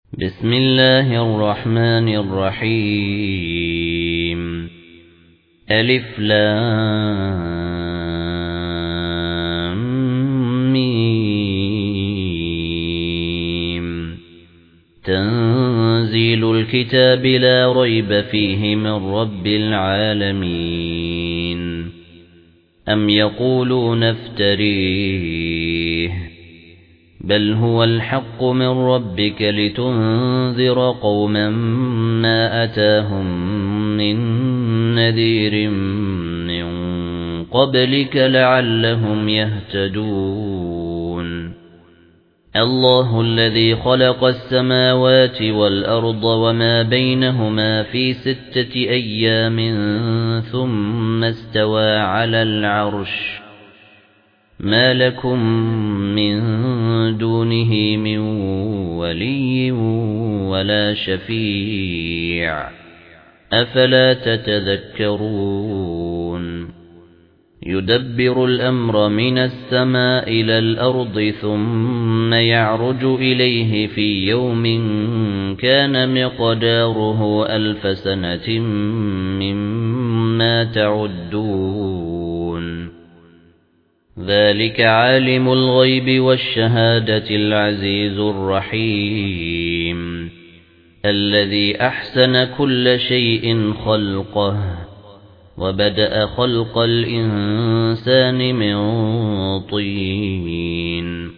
بسم الله الرحمن الرحيم ألف لام ميم تنزيل الكتاب لا ريب فيه من رب العالمين أم يقولون افتريه بل هو الحق من ربك لتنذر قوما ما أتاهم من نذير من قبلك لعلهم يهتدون الله الذي خلق السماوات والأرض وما بينهما في 6 أيام ثم استوى على العرش ما لكم من دونه من ولي ولا شفيع أفلا تتذكرون يدبر الأمر من السماء إلى الأرض ثم يعرج إليه في يوم كان مقداره 1000 سنة مما تعدون ذلك عالم الغيب والشهادة العزيز الرحيم الذي أحسن كل شيء خلقه وبدأ خلق الإنسان من طين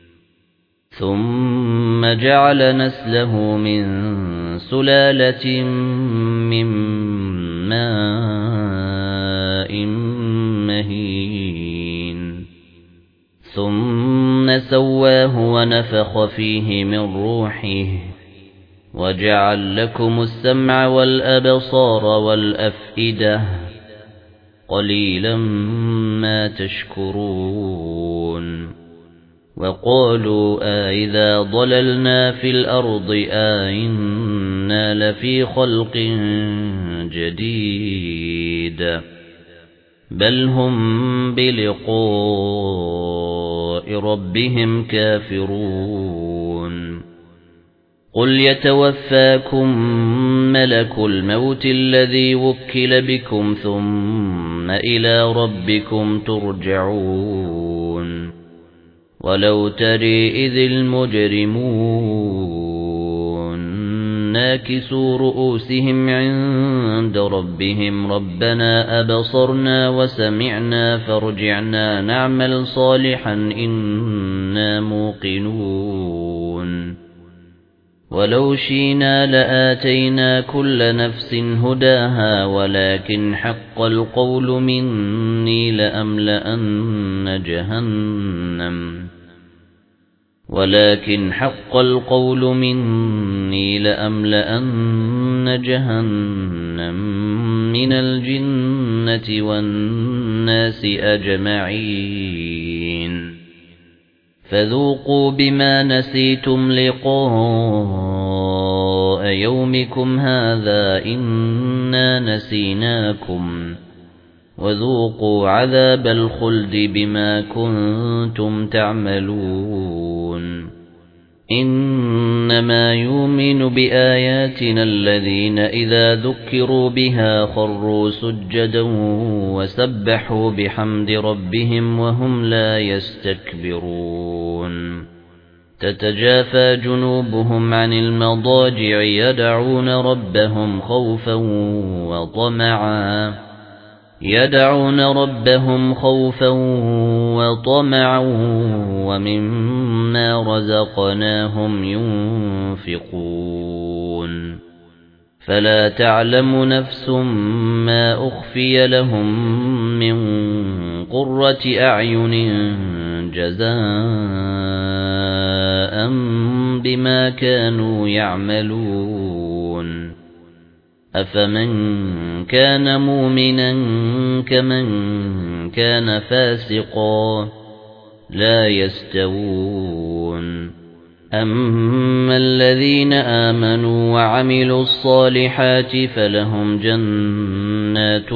ثم جعل نسله من سلالة من ماء مهين ثم سواه ونفخ فيه من روحه وجعل لكم السمع والأبصار والأفئدة قليلا ما تشكرون وقالوا أإذا ضللنا في الأرض أإنا لفي خلق جديد بل هم بلقاء ربهم كافرون قل يتوفاكم ملك الموت الذي وكل بكم ثم إلى ربكم ترجعون ولو ترى إذ المجرمون ناكسوا رؤوسهم عند ربهم ربنا أبصرنا وسمعنا فارجعنا نعمل صالحا إنا موقنون ولو شئنا لآتينا كل نفس هداها ولكن حق القول مني لأملأن جهنم من الجنة والناس أجمعين فذوقوا بما نسيتم لقاء يومكم هذا إنا نسيناكم وذوقوا عذاب الخلد بما كنتم تعملون إنما يؤمن بآياتنا الذين إذا ذكروا بها خروا سجدا وسبحوا بحمد ربهم وهم لا يستكبرون تتجافى جنوبهم عن المضاجع يدعون ربهم خوفا وطمعا ومما رزقناهم ينفقون فلا تعلم نفس ما أخفي لهم من قرة أعين جزاء بما كانوا يعملون أفمن كان مؤمنا كمن كان فاسقا لا يستوون أما الذين آمنوا وعملوا الصالحات فلهم جنات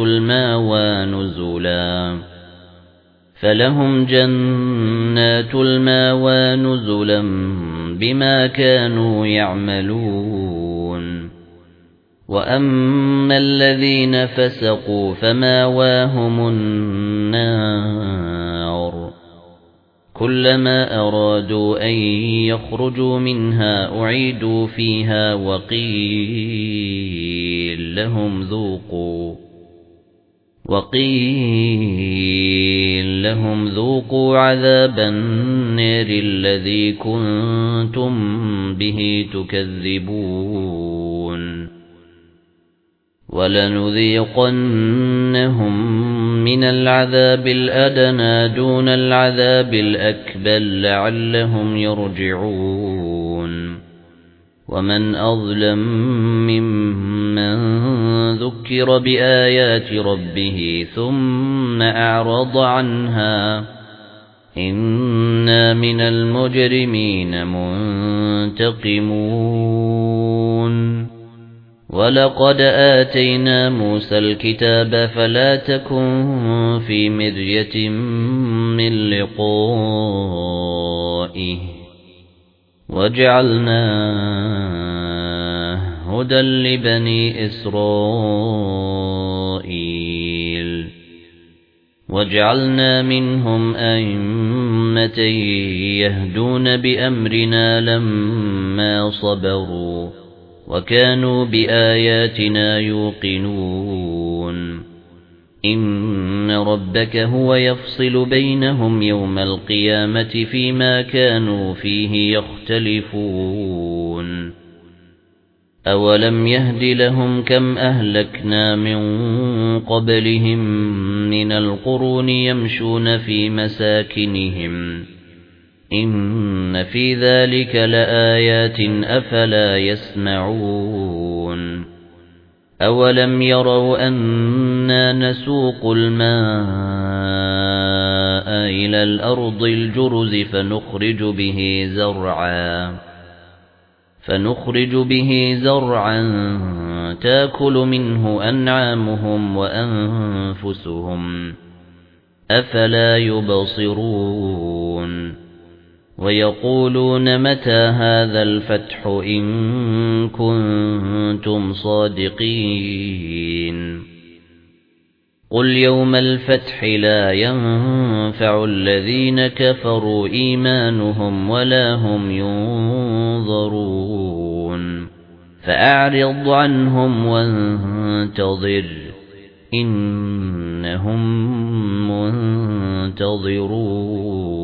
المأوى نزلا بما كانوا يعملون وأما الذين فسقوا فماواهم النار كلما أرادوا أن يخرجوا منها أعيدوا فيها وقيل لهم ذوقوا عذاب النار الذي كنتم به تكذبون ولنذيقنهم من العذاب الأدنى دون العذاب الأكبر لعلهم يرجعون ومن أظلم ممن ذكر بآيات ربه ثم أعرض عنها إنا من المجرمين منتقمون ولقد آتينا موسى الكتاب فلا تكن في مرية من لقائه وجعلناه هدى لبني إسرائيل وجعلنا منهم أئمة يهدون بأمرنا لما صبروا وكانوا بآياتنا يوقنون إن ربك هو يفصل بينهم يوم القيامة فيما كانوا فيه يختلفون أولم يهد لهم كم أهلكنا من قبلهم من القرون يمشون في مساكنهم إن في ذلك لآيات أفلا يسمعون أولم يروا أنا نسوق الماء إلى الأرض الجرز فنخرج به زرعا تأكل منه أنعامهم وأنفسهم أفلا يبصرون ويقولون متى هذا الفتح إن كنتم صادقين قل يوم الفتح لا ينفع الذين كفروا إيمانهم ولا هم ينظرون فأعرض عنهم وانتظر إنهم منتظرون